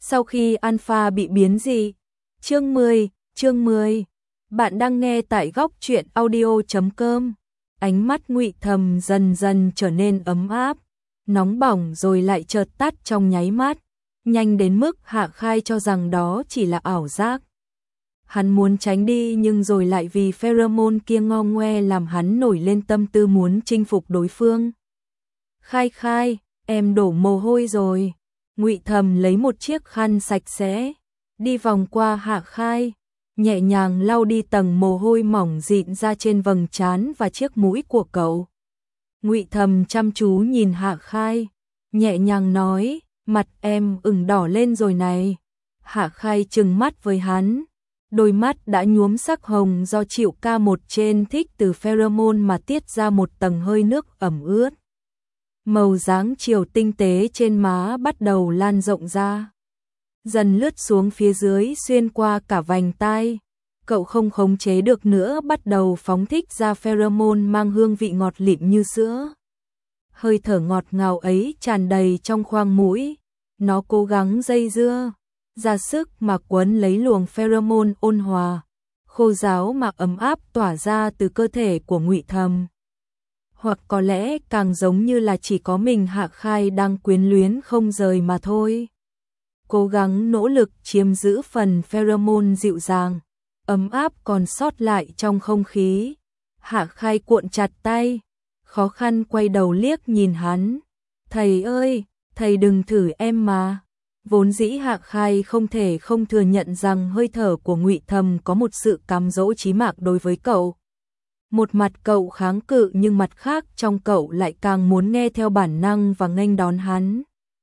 Sau khi alpha bị biến dị. Chương 10. Bạn đang nghe tại góc truyện audio.com. Ánh mắt Ngụy Thầm dần dần trở nên ấm áp, nóng bỏng rồi lại chợt tắt trong nháy mắt, nhanh đến mức Hạ Khai cho rằng đó chỉ là ảo giác. Hắn muốn tránh đi nhưng rồi lại vì pheromone kia ngo ngoe làm hắn nổi lên tâm tư muốn chinh phục đối phương. Khai, em đổ mồ hôi rồi. Ngụy Thầm lấy một chiếc khăn sạch sẽ, đi vòng qua Hạ Khai, nhẹ nhàng lau đi tầng mồ hôi mỏng dịn ra trên vầng trán và chiếc mũi của cậu. Ngụy Thầm chăm chú nhìn Hạ Khai, nhẹ nhàng nói, mặt em ửng đỏ lên rồi này. Hạ Khai trừng mắt với hắn, đôi mắt đã nhuốm sắc hồng do chịu K1 trên thích từ pheromone mà tiết ra một tầng hơi nước ẩm ướt. Màu dáng chiều tinh tế trên má bắt đầu lan rộng ra, dần lướt xuống phía dưới xuyên qua cả vành tai. Cậu không khống chế được nữa bắt đầu phóng thích ra pheromone mang hương vị ngọt lịm như sữa. Hơi thở ngọt ngào ấy tràn đầy trong khoang mũi, nó cố gắng dây dưa, ra sức mà quấn lấy luồng pheromone ôn hòa, khô ráo mà ấm áp tỏa ra từ cơ thể của Ngụy Thầm. Hoặc có lẽ càng giống như là chỉ có mình Hạ Khai đang quyến luyến không rời mà thôi. Cố gắng nỗ lực chiếm giữ phần pheromone dịu dàng, ấm áp còn sót lại trong không khí. Hạ Khai cuộn chặt tay, khó khăn quay đầu liếc nhìn hắn. Thầy ơi, thầy đừng thử em mà. Vốn dĩ Hạ Khai không thể không thừa nhận rằng hơi thở của Ngụy Thầm có một sự cám dỗ chí mạng đối với cậu. Một mặt cậu kháng cự nhưng mặt khác trong cậu lại càng muốn nghe theo bản năng và nghênh đón hắn.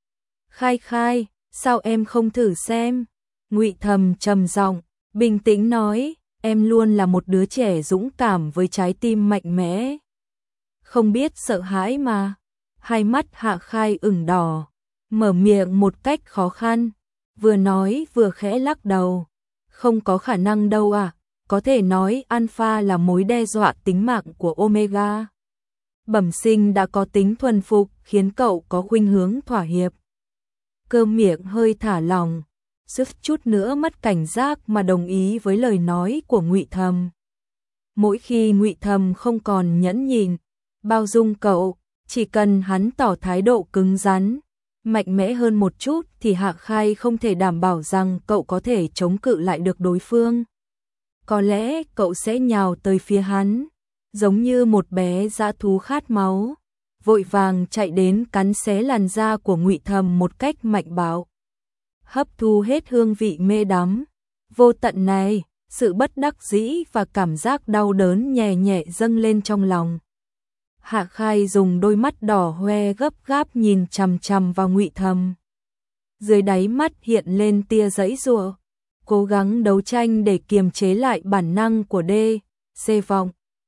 Khai, sao em không thử xem? Ngụy Thầm trầm giọng, bình tĩnh nói, em luôn là một đứa trẻ dũng cảm với trái tim mạnh mẽ. Không biết sợ hãi mà. Hai mắt Hạ Khai ửng đỏ, mở miệng một cách khó khăn, vừa nói vừa khẽ lắc đầu. Không có khả năng đâu à, có thể nói alpha là mối đe dọa tính mạng của omega. Bẩm sinh đã có tính thuần phục khiến cậu có khuynh hướng thỏa hiệp. Cơ miệng hơi thả lỏng, suýt chút nữa mất cảnh giác mà đồng ý với lời nói của Ngụy Thầm. Mỗi khi Ngụy Thầm không còn nhẫn nhịn, bao dung cậu, chỉ cần hắn tỏ thái độ cứng rắn, mạnh mẽ hơn một chút thì Hạ Khai không thể đảm bảo rằng cậu có thể chống cự lại được đối phương. Có lẽ cậu sẽ nhào tới phía hắn, giống như một bé dã thú khát máu, vội vàng chạy đến cắn xé làn da của Ngụy Thầm một cách mạnh bạo. Hấp thu hết hương vị mê đắm vô tận này, sự bất đắc dĩ và cảm giác đau đớn nhẹ nhẹ dâng lên trong lòng. Hạ Khai dùng đôi mắt đỏ hoe gấp gáp nhìn chằm chằm vào Ngụy Thầm. Dưới đáy mắt hiện lên tia giãy giụa, cố gắng đấu tranh để kiềm chế lại bản năng của C vọng.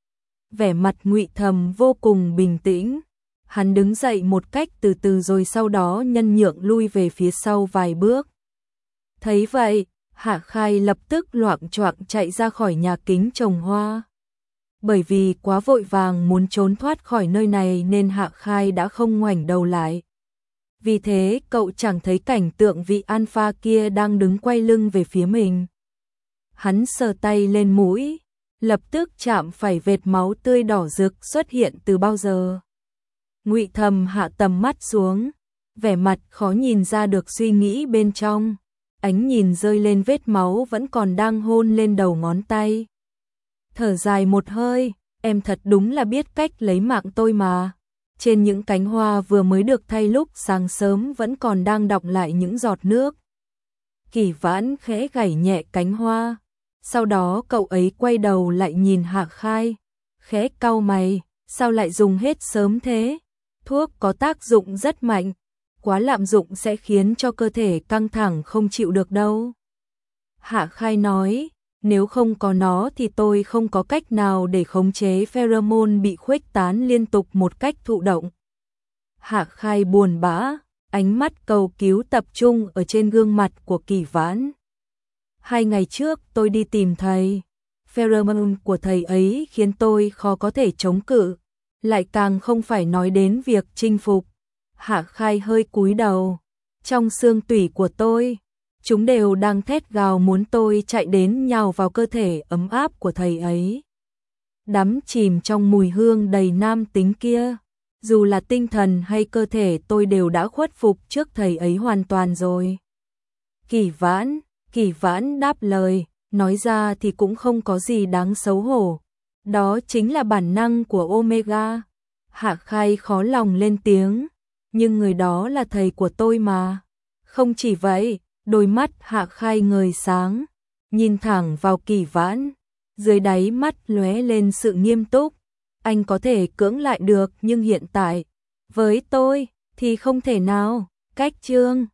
Vẻ mặt Ngụy Thầm vô cùng bình tĩnh. Hắn đứng dậy một cách từ từ rồi sau đó nhân nhượng lui về phía sau vài bước. Thấy vậy, Hạ Khai lập tức loạng choạng chạy ra khỏi nhà kính trồng hoa. Bởi vì quá vội vàng muốn trốn thoát khỏi nơi này nên Hạ Khai đã không ngoảnh đầu lại. Vì thế cậu chẳng thấy cảnh tượng vị alpha kia đang đứng quay lưng về phía mình. Hắn sờ tay lên mũi, lập tức chạm phải vệt máu tươi đỏ rực xuất hiện từ bao giờ. Ngụy Thầm hạ tầm mắt xuống, vẻ mặt khó nhìn ra được suy nghĩ bên trong. Ánh nhìn rơi lên vết máu vẫn còn đang hôn lên đầu ngón tay. Thở dài một hơi, em thật đúng là biết cách lấy mạng tôi mà. Trên những cánh hoa vừa mới được thay lúc sáng sớm vẫn còn đang đọng lại những giọt nước. Kỷ Vãn khẽ gảy nhẹ cánh hoa, sau đó cậu ấy quay đầu lại nhìn Hạ Khai, khẽ cau mày, sao lại dùng hết sớm thế? Thuốc có tác dụng rất mạnh, quá lạm dụng sẽ khiến cho cơ thể căng thẳng không chịu được đâu. Hạ Khai nói, nếu không có nó thì tôi không có cách nào để khống chế pheromone bị khuếch tán liên tục một cách thụ động. Hạ Khai buồn bã, ánh mắt cầu cứu tập trung ở trên gương mặt của Kỷ Vãn. 2 ngày trước tôi đi tìm thầy, pheromone của thầy ấy khiến tôi khó có thể chống cự, lại càng không phải nói đến việc chinh phục. Hạ Khai hơi cúi đầu, trong xương tủy của tôi, Chúng đều đang thét gào muốn tôi chạy đến nhào vào cơ thể ấm áp của thầy ấy. Đắm chìm trong mùi hương đầy nam tính kia. Dù là tinh thần hay cơ thể tôi đều đã khuất phục trước thầy ấy hoàn toàn rồi. Kỳ Vãn đáp lời, nói ra thì cũng không có gì đáng xấu hổ. Đó chính là bản năng của Omega. Hạ Khai khó lòng lên tiếng, nhưng người đó là thầy của tôi mà. Không chỉ vậy, đôi mắt Hạ Khai ngời sáng, nhìn thẳng vào Kỳ Vãn, dưới đáy mắt lóe lên sự nghiêm túc. Anh có thể cưỡng lại được nhưng hiện tại, với tôi thì không thể nào. Cách chương